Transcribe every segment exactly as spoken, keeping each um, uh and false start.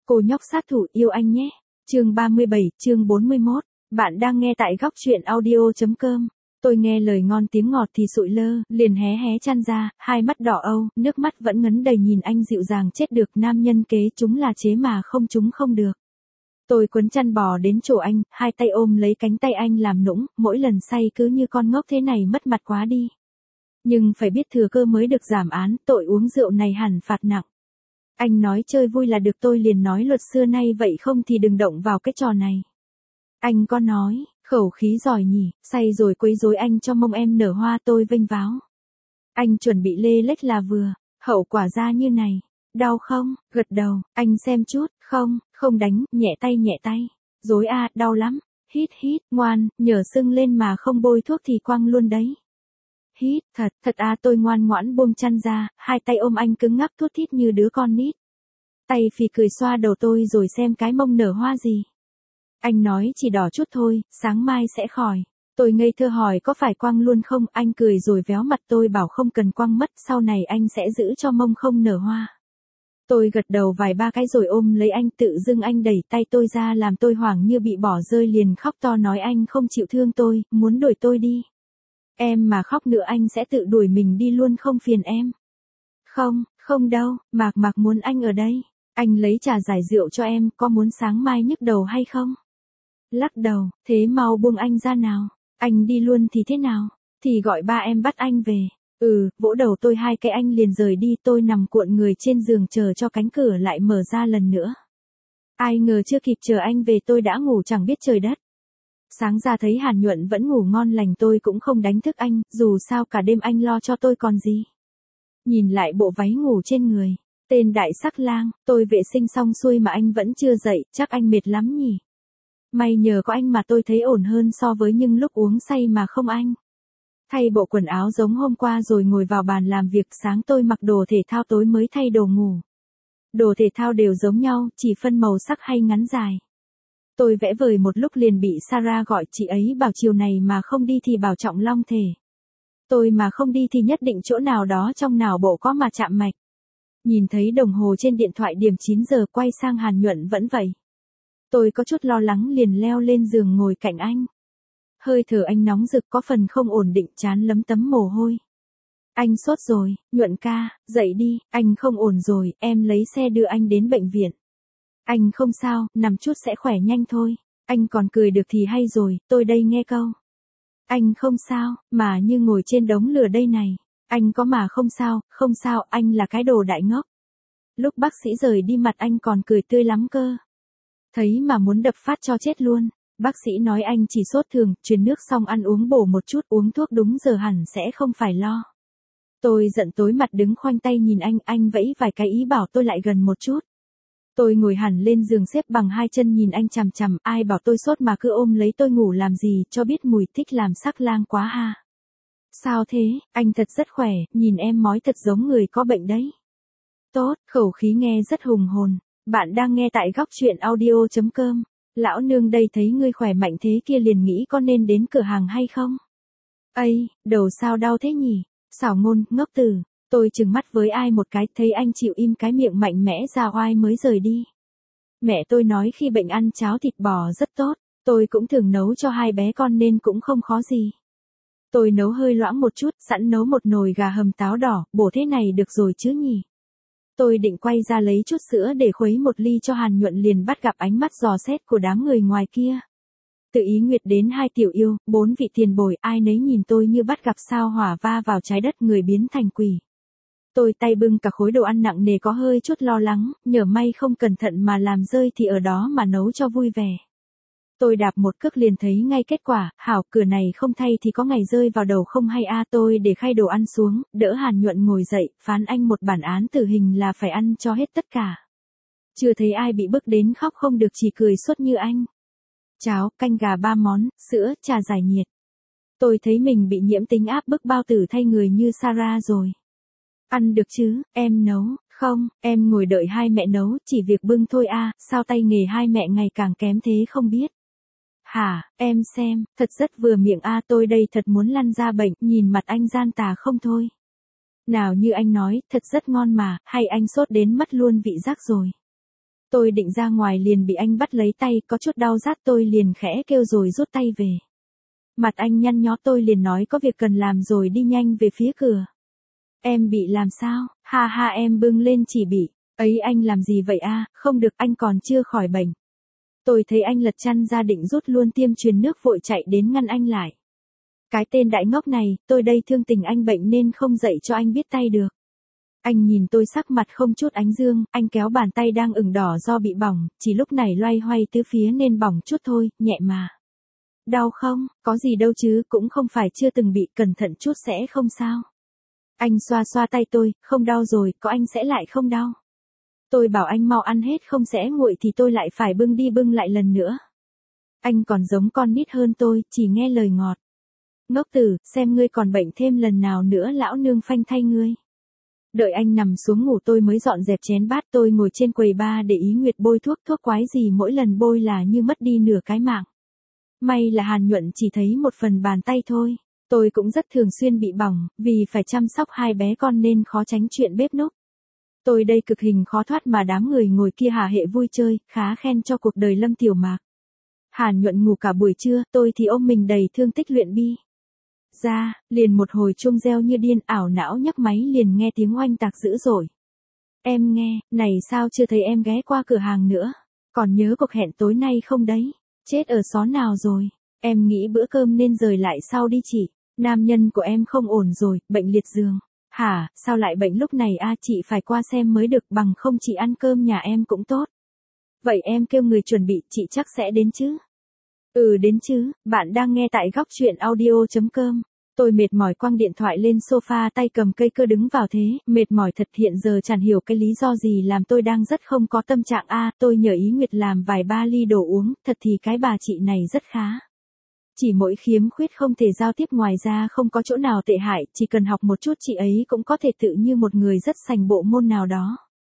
Cô nhóc sát thủ yêu anh nhé. Chương ba mươi bảy, chương bốn mươi mốt. Bạn đang nghe tại góc truyện audio chấm com. Tôi nghe lời ngon tiếng ngọt thì sụi lơ, liền hé hé chăn ra, hai mắt đỏ âu, nước mắt vẫn ngấn đầy nhìn anh dịu dàng chết được, nam nhân kế chúng là chế mà không chúng không được. Tôi quấn chăn bò đến chỗ anh, hai tay ôm lấy cánh tay anh làm nũng, mỗi lần say cứ như con ngốc thế này mất mặt quá đi. Nhưng phải biết thừa cơ mới được giảm án, tội uống rượu này hẳn phạt nặng. Anh nói chơi vui là được, tôi liền nói luật xưa nay vậy không thì đừng động vào cái trò này. Anh có nói, khẩu khí giỏi nhỉ, say rồi quấy rối anh cho mông em nở hoa, tôi vênh váo. Anh chuẩn bị lê lết là vừa, hậu quả ra như này. Đau không? Gật đầu, anh xem chút, không, không đánh, nhẹ tay nhẹ tay. Dối a, đau lắm. Hít hít, ngoan, nhờ sưng lên mà không bôi thuốc thì quăng luôn đấy. Hít, thật, thật à, tôi ngoan ngoãn buông chăn ra, hai tay ôm anh cứng ngắc thút thít như đứa con nít. Tay phì cười xoa đầu tôi rồi xem cái mông nở hoa gì. Anh nói chỉ đỏ chút thôi, sáng mai sẽ khỏi. Tôi ngây thơ hỏi có phải quăng luôn không, anh cười rồi véo mặt tôi bảo không cần quăng mất, sau này anh sẽ giữ cho mông không nở hoa. Tôi gật đầu vài ba cái rồi ôm lấy anh, tự dưng anh đẩy tay tôi ra làm tôi hoảng như bị bỏ rơi, liền khóc to nói anh không chịu thương tôi, muốn đuổi tôi đi. Em mà khóc nữa anh sẽ tự đuổi mình đi luôn, không phiền em. Không, không đâu, Mạc Mạc muốn anh ở đây. Anh lấy trà giải rượu cho em, có muốn sáng mai nhức đầu hay không? Lắc đầu, thế mau buông anh ra nào. Anh đi luôn thì thế nào? Thì gọi ba em bắt anh về. Ừ, vỗ đầu tôi hai cái anh liền rời đi, tôi nằm cuộn người trên giường chờ cho cánh cửa lại mở ra lần nữa. Ai ngờ chưa kịp chờ anh về tôi đã ngủ chẳng biết trời đất. Sáng ra thấy Hàn Nhuận vẫn ngủ ngon lành, tôi cũng không đánh thức anh, dù sao cả đêm anh lo cho tôi còn gì. Nhìn lại bộ váy ngủ trên người, tên đại sắc lang, tôi vệ sinh xong xuôi mà anh vẫn chưa dậy, chắc anh mệt lắm nhỉ. May nhờ có anh mà tôi thấy ổn hơn so với những lúc uống say mà không anh. Thay bộ quần áo giống hôm qua rồi ngồi vào bàn làm việc, sáng tôi mặc đồ thể thao, tối mới thay đồ ngủ. Đồ thể thao đều giống nhau, chỉ phân màu sắc hay ngắn dài. Tôi vẽ vời một lúc liền bị Sarah gọi, chị ấy bảo chiều này mà không đi thì bảo Trọng Long thể. Tôi mà không đi thì nhất định chỗ nào đó trong não bộ có mà chạm mạch. Nhìn thấy đồng hồ trên điện thoại điểm chín giờ, quay sang Hàn Nhuận vẫn vậy. Tôi có chút lo lắng liền leo lên giường ngồi cạnh anh. Hơi thở anh nóng rực có phần không ổn định, trán lấm tấm mồ hôi. Anh sốt rồi, Nhuận ca, dậy đi, anh không ổn rồi, em lấy xe đưa anh đến bệnh viện. Anh không sao, nằm chút sẽ khỏe nhanh thôi. Anh còn cười được thì hay rồi, tôi đây nghe câu. Anh không sao, mà như ngồi trên đống lửa đây này. Anh có mà không sao, không sao, anh là cái đồ đại ngốc. Lúc bác sĩ rời đi mặt anh còn cười tươi lắm cơ. Thấy mà muốn đập phát cho chết luôn. Bác sĩ nói anh chỉ sốt thường, truyền nước xong ăn uống bổ một chút, uống thuốc đúng giờ hẳn sẽ không phải lo. Tôi giận tối mặt đứng khoanh tay nhìn anh, anh vẫy vài cái ý bảo tôi lại gần một chút. Tôi ngồi hẳn lên giường xếp bằng hai chân nhìn anh chằm chằm, ai bảo tôi sốt mà cứ ôm lấy tôi ngủ làm gì, cho biết mùi, thích làm sắc lang quá ha. Sao thế, anh thật rất khỏe, nhìn em mói thật giống người có bệnh đấy. Tốt, khẩu khí nghe rất hùng hồn. Bạn đang nghe tại góc truyện audio chấm com. Lão nương đây thấy ngươi khỏe mạnh thế kia liền nghĩ có nên đến cửa hàng hay không? Ây, đầu sao đau thế nhỉ? Xảo ngôn, ngốc tử. Tôi trừng mắt với ai một cái, thấy anh chịu im cái miệng mạnh mẽ ra oai mới rời đi. Mẹ tôi nói khi bệnh ăn cháo thịt bò rất tốt, tôi cũng thường nấu cho hai bé con nên cũng không khó gì. Tôi nấu hơi loãng một chút, sẵn nấu một nồi gà hầm táo đỏ, bổ thế này được rồi chứ nhỉ? Tôi định quay ra lấy chút sữa để khuấy một ly cho Hàn Nhuận liền bắt gặp ánh mắt dò xét của đám người ngoài kia. Từ Ý Nguyệt đến hai tiểu yêu, bốn vị tiền bối, ai nấy nhìn tôi như bắt gặp sao hỏa va vào trái đất, người biến thành quỷ. Tôi tay bưng cả khối đồ ăn nặng nề có hơi chút lo lắng, nhỡ may không cẩn thận mà làm rơi thì ở đó mà nấu cho vui vẻ. Tôi đạp một cước liền thấy ngay kết quả, hảo, cửa này không thay thì có ngày rơi vào đầu không hay a. Tôi để khay đồ ăn xuống, đỡ Hàn Nhuận ngồi dậy, phán anh một bản án tử hình là phải ăn cho hết tất cả. Chưa thấy ai bị bức đến khóc không được, chỉ cười suốt như anh. Cháo, canh gà ba món, sữa, trà giải nhiệt. Tôi thấy mình bị nhiễm tính áp bức bao tử thay người như Sarah rồi. Ăn được chứ, em nấu, không, em ngồi đợi hai mẹ nấu, chỉ việc bưng thôi a. Sao tay nghề hai mẹ ngày càng kém thế không biết. Hả, em xem, thật rất vừa miệng a. Tôi đây thật muốn lăn ra bệnh, nhìn mặt anh gian tà không thôi. Nào như anh nói, thật rất ngon mà, hay anh sốt đến mất luôn vị giác rồi. Tôi định ra ngoài liền bị anh bắt lấy tay, có chút đau rát, tôi liền khẽ kêu rồi rút tay về. Mặt anh nhăn nhó, tôi liền nói có việc cần làm rồi đi nhanh về phía cửa. Em bị làm sao? Ha ha, em bưng lên chỉ bị. Ấy anh làm gì vậy a? Không được, anh còn chưa khỏi bệnh. Tôi thấy anh lật chăn ra định rút luôn tiêm truyền nước, vội chạy đến ngăn anh lại. Cái tên đại ngốc này, tôi đây thương tình anh bệnh nên không dạy cho anh biết tay được. Anh nhìn tôi sắc mặt không chút ánh dương, anh kéo bàn tay đang ửng đỏ do bị bỏng, chỉ lúc này loay hoay tứ phía nên bỏng chút thôi, nhẹ mà. Đau không? Có gì đâu chứ, cũng không phải chưa từng bị, cẩn thận chút sẽ không sao. Anh xoa xoa tay tôi, không đau rồi, có anh sẽ lại không đau. Tôi bảo anh mau ăn hết không sẽ nguội thì tôi lại phải bưng đi bưng lại lần nữa. Anh còn giống con nít hơn tôi, chỉ nghe lời ngọt. Ngốc tử, xem ngươi còn bệnh thêm lần nào nữa lão nương phanh thay ngươi. Đợi anh nằm xuống ngủ tôi mới dọn dẹp chén bát, tôi ngồi trên quầy bar để ý Nguyệt bôi thuốc, thuốc quái gì mỗi lần bôi là như mất đi nửa cái mạng. May là Hàn Nhuận chỉ thấy một phần bàn tay thôi. Tôi cũng rất thường xuyên bị bỏng, vì phải chăm sóc hai bé con nên khó tránh chuyện bếp núc. Tôi đây cực hình khó thoát mà đám người ngồi kia hả hệ vui chơi, khá khen cho cuộc đời Lâm Tiểu Mạc. Hàn Nhuận ngủ cả buổi trưa, tôi thì ôm mình đầy thương tích luyện bi. Ra, liền một hồi chuông reo như điên, ảo não nhấc máy liền nghe tiếng oanh tạc dữ dội. Em nghe, này sao chưa thấy em ghé qua cửa hàng nữa? Còn nhớ cuộc hẹn tối nay không đấy? Chết ở xó nào rồi? Em nghĩ bữa cơm nên rời lại sau đi chị. Nam nhân của em không ổn rồi, bệnh liệt giường. Hả, sao lại bệnh lúc này a? Chị phải qua xem mới được, bằng không chị ăn cơm nhà em cũng tốt. Vậy em kêu người chuẩn bị, chị chắc sẽ đến chứ? Ừ đến chứ, bạn đang nghe tại góc truyện audio.com. Tôi mệt mỏi quăng điện thoại lên sofa, tay cầm cây cơ đứng vào thế, mệt mỏi thật, hiện giờ chẳng hiểu cái lý do gì làm tôi đang rất không có tâm trạng a. Tôi nhờ ý Nguyệt làm vài ba ly đồ uống, thật thì cái bà chị này rất khá. Chỉ mỗi khiếm khuyết không thể giao tiếp, ngoài ra không có chỗ nào tệ hại, chỉ cần học một chút chị ấy cũng có thể tự như một người rất sành bộ môn nào đó.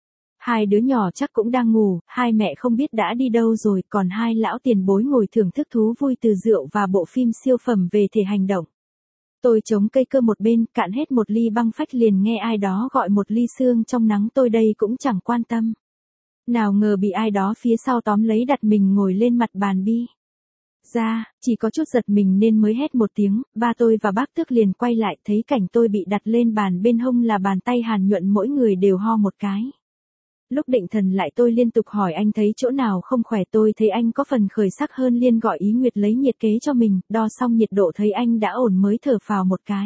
Hai đứa nhỏ chắc cũng đang ngủ, hai mẹ không biết đã đi đâu rồi, còn hai lão tiền bối ngồi thưởng thức thú vui từ rượu và bộ phim siêu phẩm về thể hành động. Tôi chống cây cơ một bên, cạn hết một ly băng phách liền nghe ai đó gọi một ly sương trong nắng, tôi đây cũng chẳng quan tâm. Nào ngờ bị ai đó phía sau tóm lấy đặt mình ngồi lên mặt bàn bi. Ra, chỉ có chút giật mình nên mới hét một tiếng, ba tôi và bác Tước liền quay lại thấy cảnh tôi bị đặt lên bàn bên hông là bàn tay Hàn Nhuận, mỗi người đều ho một cái. Lúc định thần lại tôi liên tục hỏi anh thấy chỗ nào không khỏe, tôi thấy anh có phần khởi sắc hơn liền gọi ý Nguyệt lấy nhiệt kế cho mình, đo xong nhiệt độ thấy anh đã ổn mới thở phào một cái.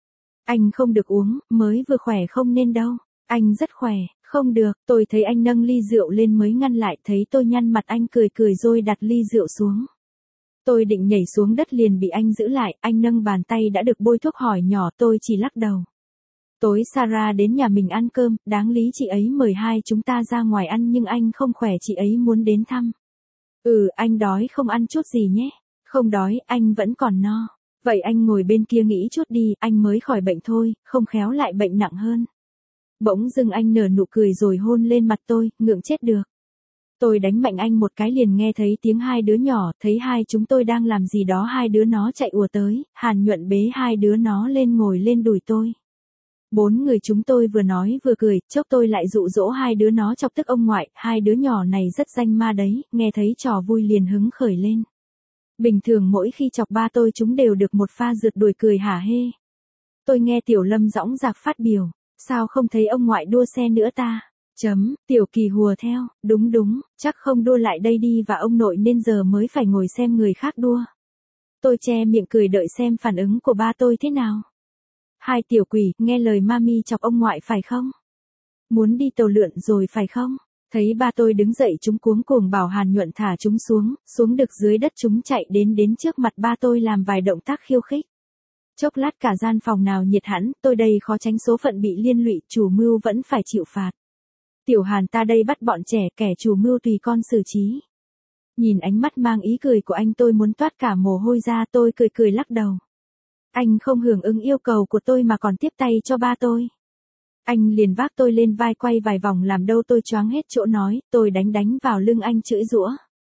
Anh không được uống, mới vừa khỏe không nên đâu. Anh rất khỏe, không được, tôi thấy anh nâng ly rượu lên mới ngăn lại, thấy tôi nhăn mặt anh cười cười rồi đặt ly rượu xuống. Tôi định nhảy xuống đất liền bị anh giữ lại, anh nâng bàn tay đã được bôi thuốc hỏi nhỏ, tôi chỉ lắc đầu. Tối Sarah đến nhà mình ăn cơm, đáng lý chị ấy mời hai chúng ta ra ngoài ăn nhưng anh không khỏe, chị ấy muốn đến thăm. Ừ, anh đói không ăn chút gì nhé? Không đói, anh vẫn còn no. Vậy anh ngồi bên kia nghĩ chút đi, anh mới khỏi bệnh thôi, không khéo lại bệnh nặng hơn. Bỗng dưng anh nở nụ cười rồi hôn lên mặt tôi, ngượng chết được. Tôi đánh mạnh anh một cái liền nghe thấy tiếng hai đứa nhỏ, thấy hai chúng tôi đang làm gì đó, hai đứa nó chạy ùa tới, Hàn Nhuận bế hai đứa nó lên ngồi lên đùi tôi. Bốn người chúng tôi vừa nói vừa cười, chốc tôi lại dụ dỗ hai đứa nó chọc tức ông ngoại, hai đứa nhỏ này rất danh ma đấy, nghe thấy trò vui liền hứng khởi lên. Bình thường mỗi khi chọc ba tôi chúng đều được một pha rượt đuổi cười hả hê. Tôi nghe Tiểu Lâm dõng dạc phát biểu, sao không thấy ông ngoại đua xe nữa ta? Chấm, Tiểu Kỳ hùa theo, đúng đúng, chắc không đua lại đây đi và ông nội nên giờ mới phải ngồi xem người khác đua. Tôi che miệng cười đợi xem phản ứng của ba tôi thế nào. Hai tiểu quỷ, nghe lời mami chọc ông ngoại phải không? Muốn đi tàu lượn rồi phải không? Thấy ba tôi đứng dậy chúng cuống cuồng bảo Hàn Nhuận thả chúng xuống, xuống được dưới đất chúng chạy đến đến trước mặt ba tôi làm vài động tác khiêu khích. Chốc lát cả gian phòng nào nhiệt hẳn, tôi đây khó tránh số phận bị liên lụy, chủ mưu vẫn phải chịu phạt. Tiểu Hàn ta đây bắt bọn trẻ, kẻ chủ mưu tùy con xử trí. Nhìn ánh mắt mang ý cười của anh tôi muốn toát cả mồ hôi ra, tôi cười cười lắc đầu. Anh không hưởng ứng yêu cầu của tôi mà còn tiếp tay cho ba tôi. Anh liền vác tôi lên vai quay vài vòng làm đâu tôi choáng hết chỗ nói, tôi đánh đánh vào lưng anh chửi giũa.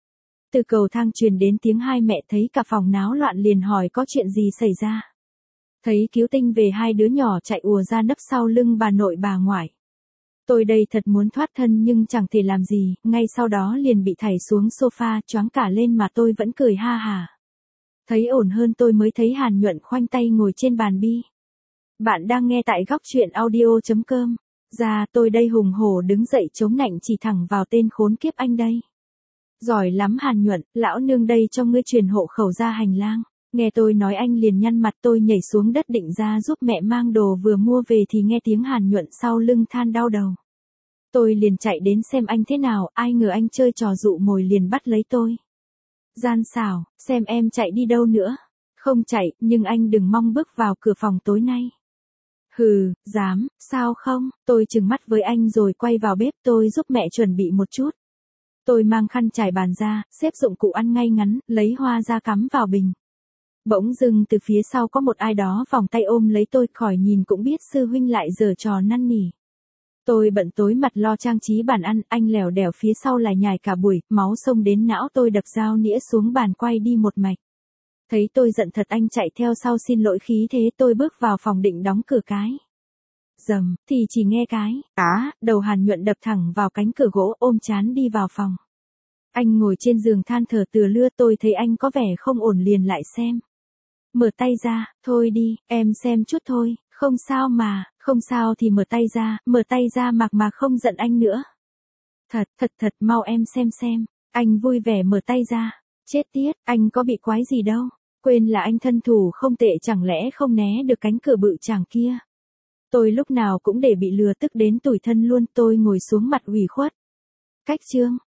Từ cầu thang truyền đến tiếng hai mẹ thấy cả phòng náo loạn liền hỏi có chuyện gì xảy ra. Thấy cứu tinh về hai đứa nhỏ chạy ùa ra nấp sau lưng bà nội bà ngoại. Tôi đây thật muốn thoát thân nhưng chẳng thể làm gì, ngay sau đó liền bị thảy xuống sofa, choáng cả lên mà tôi vẫn cười ha hả. Thấy ổn hơn tôi mới thấy Hàn Nhuận khoanh tay ngồi trên bàn bi. Bạn đang nghe tại góc truyện audio.com. Ra tôi đây hùng hổ đứng dậy chống nạnh chỉ thẳng vào tên khốn kiếp anh đây. Giỏi lắm Hàn Nhuận, lão nương đây cho ngươi truyền hộ khẩu ra hành lang. Nghe tôi nói anh liền nhăn mặt, tôi nhảy xuống đất định ra giúp mẹ mang đồ vừa mua về thì nghe tiếng Hàn Nhuận sau lưng than đau đầu. Tôi liền chạy đến xem anh thế nào, ai ngờ anh chơi trò dụ mồi liền bắt lấy tôi. Gian xảo, xem em chạy đi đâu nữa. Không chạy, nhưng anh đừng mong bước vào cửa phòng tối nay. Hừ, dám, sao không, tôi trừng mắt với anh rồi quay vào bếp tôi giúp mẹ chuẩn bị một chút. Tôi mang khăn trải bàn ra, xếp dụng cụ ăn ngay ngắn, lấy hoa ra cắm vào bình. Bỗng dưng từ phía sau có một ai đó vòng tay ôm lấy tôi, khỏi nhìn cũng biết sư huynh lại giở trò năn nỉ. Tôi bận tối mặt lo trang trí bàn ăn, anh lèo đèo phía sau lại nhài cả buổi, máu xông đến não tôi đập dao nĩa xuống bàn quay đi một mạch. Thấy tôi giận thật anh chạy theo sau xin lỗi khí thế, tôi bước vào phòng định đóng cửa cái. Dầm, thì chỉ nghe cái, á, đầu Hàn Nhuận đập thẳng vào cánh cửa gỗ, ôm chán đi vào phòng. Anh ngồi trên giường than thở tựa lưa, tôi thấy anh có vẻ không ổn liền lại xem. Mở tay ra, thôi đi, em xem chút thôi, không sao mà, không sao thì mở tay ra, mở tay ra mặc mà không giận anh nữa. Thật, thật thật mau em xem xem, anh vui vẻ mở tay ra, chết tiết, anh có bị quái gì đâu, quên là anh thân thủ không tệ, chẳng lẽ không né được cánh cửa bự chàng kia. Tôi lúc nào cũng để bị lừa tức đến tủi thân luôn, tôi ngồi xuống mặt ủy khuất. Cách chương,